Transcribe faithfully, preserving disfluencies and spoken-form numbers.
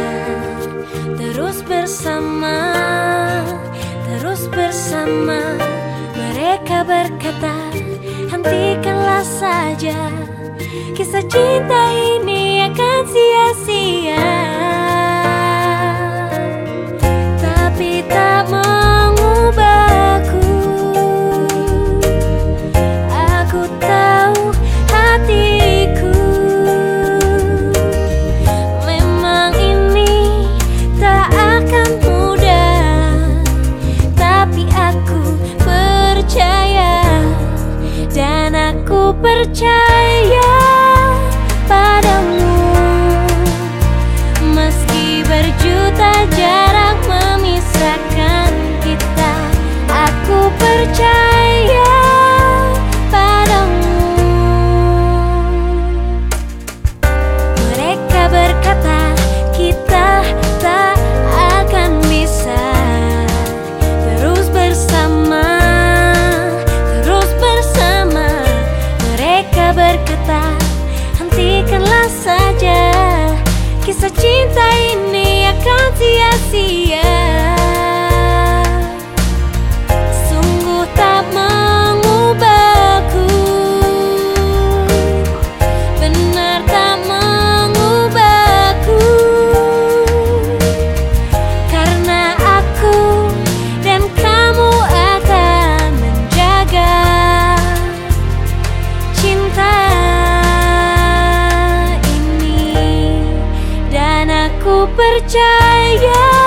terus bersama, terus bersama. Mereka berkata, hentikanlah saja, kisah cinta ini akan sia-sia. Tapi tak mengubahku, aku tahu hatiku. Memang ini tak akan mudah, tapi aku percaya, dan aku percaya padamu. Meski berjuta jarak memisahkan kita, aku percaya padamu. Mereka berkata kita tak akan bisa terus bersama, terus bersama. Mereka berkata, hentikanlah saja, kisah cinta ini akan sia-sia. Sungguh tak mengubahku, benar tak mengubahku, karena aku dan kamu akan menjaga cinta ini, dan aku percaya